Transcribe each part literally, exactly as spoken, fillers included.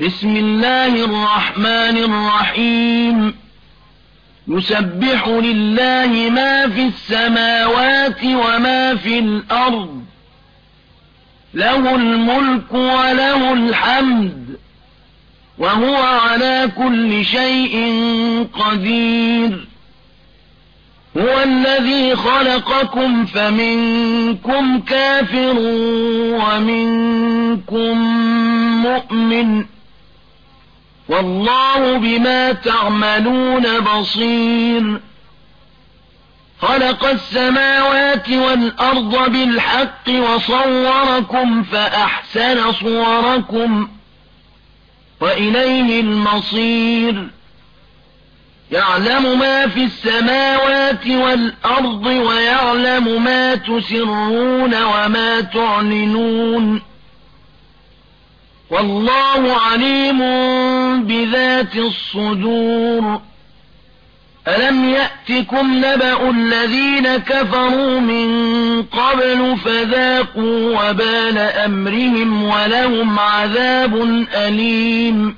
بسم الله الرحمن الرحيم يسبح لله ما في السماوات وما في الأرض له الملك وله الحمد وهو على كل شيء قدير هو الذي خلقكم فمنكم كافر ومنكم مؤمن والله بما تعملون بصير خلق السماوات والأرض بالحق وصوركم فأحسن صوركم وإليه المصير يعلم ما في السماوات والأرض ويعلم ما تسرون وما تعلنون والله عليم بذات الصدور ألم يأتكم نبأ الذين كفروا من قبل فذاقوا وبال أمرهم ولهم عذاب أليم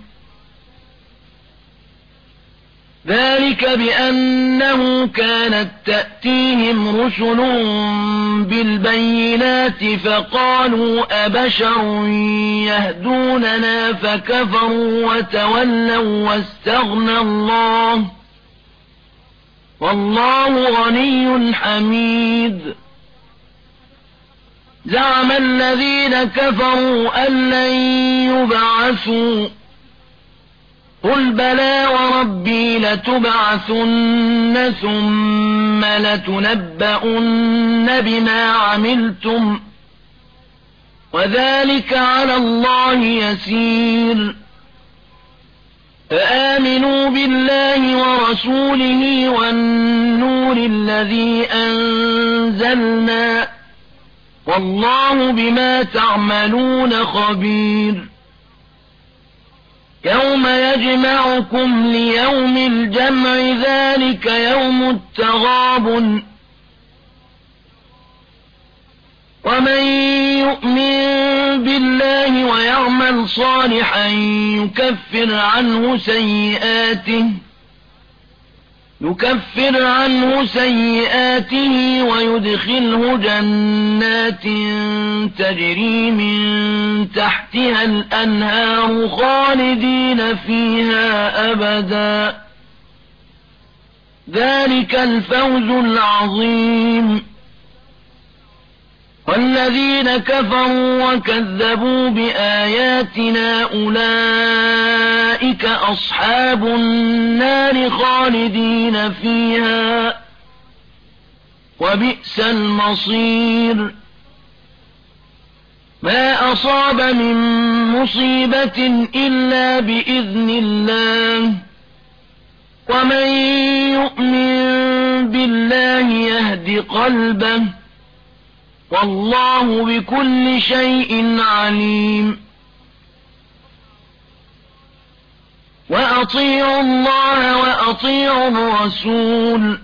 ذلك بأنه كانت تأتيهم رسل بالبينات فقالوا أبشر يهدوننا فكفروا وتولوا واستغنى الله والله غني حميد زعم الذين كفروا أن لن يبعثوا قل بلى وربي لتبعثن ثم لتنبؤن بما عملتم وذلك على الله يسير فآمنوا بالله ورسوله والنور الذي أنزلنا والله بما تعملون خبير يوم يجمعكم ليوم الجمع ذلك يوم التغابن ومن يؤمن بالله ويعمل صالحا يكفر عنه سيئاته يكفر عنه سيئاته ويدخله جنات تجري من تحتها الأنهار خالدين فيها أبدا ذلك الفوز العظيم والذين كفروا وكذبوا بآياتنا أولئك أصحاب النار خالدين فيها وبئس المصير ما أصاب من مصيبة إلا بإذن الله ومن يؤمن بالله يهد قلبه والله بكل شيء عليم وأطيعوا الله وأطيعوا الرسول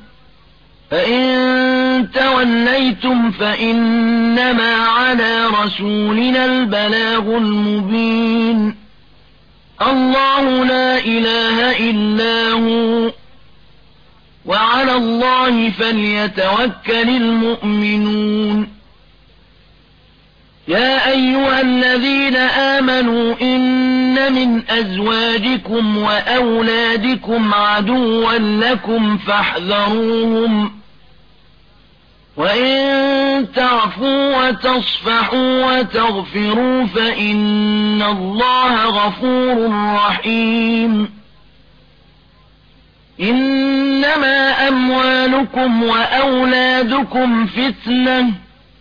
فإن توليتم فإنما على رسولنا البلاغ المبين الله لا إله إلا هو وعلى الله فليتوكل المؤمنون يا أيها الذين آمنوا إن من أزواجكم وأولادكم عدوا لكم فاحذروهم وإن تعفوا وتصفحوا وتغفروا فإن الله غفور رحيم إنما أموالكم وأولادكم فتنة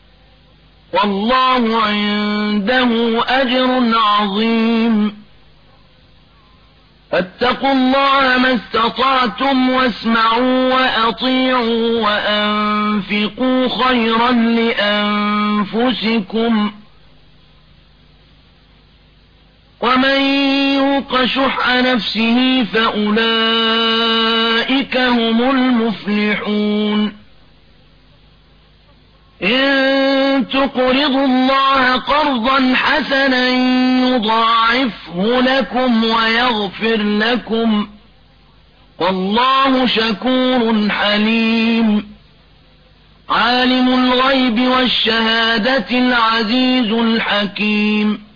والله عنده أجر عظيم فاتقوا الله ما استطعتم واسمعوا وأطيعوا وأنفقوا خيرا لأنفسكم ومن يوق شح نفسه فأولئك هم المفلحون إن تقرضوا الله قرضا حسنا يضاعفه لكم ويغفر لكم والله شكور حليم عالم الغيب والشهادة العزيز الحكيم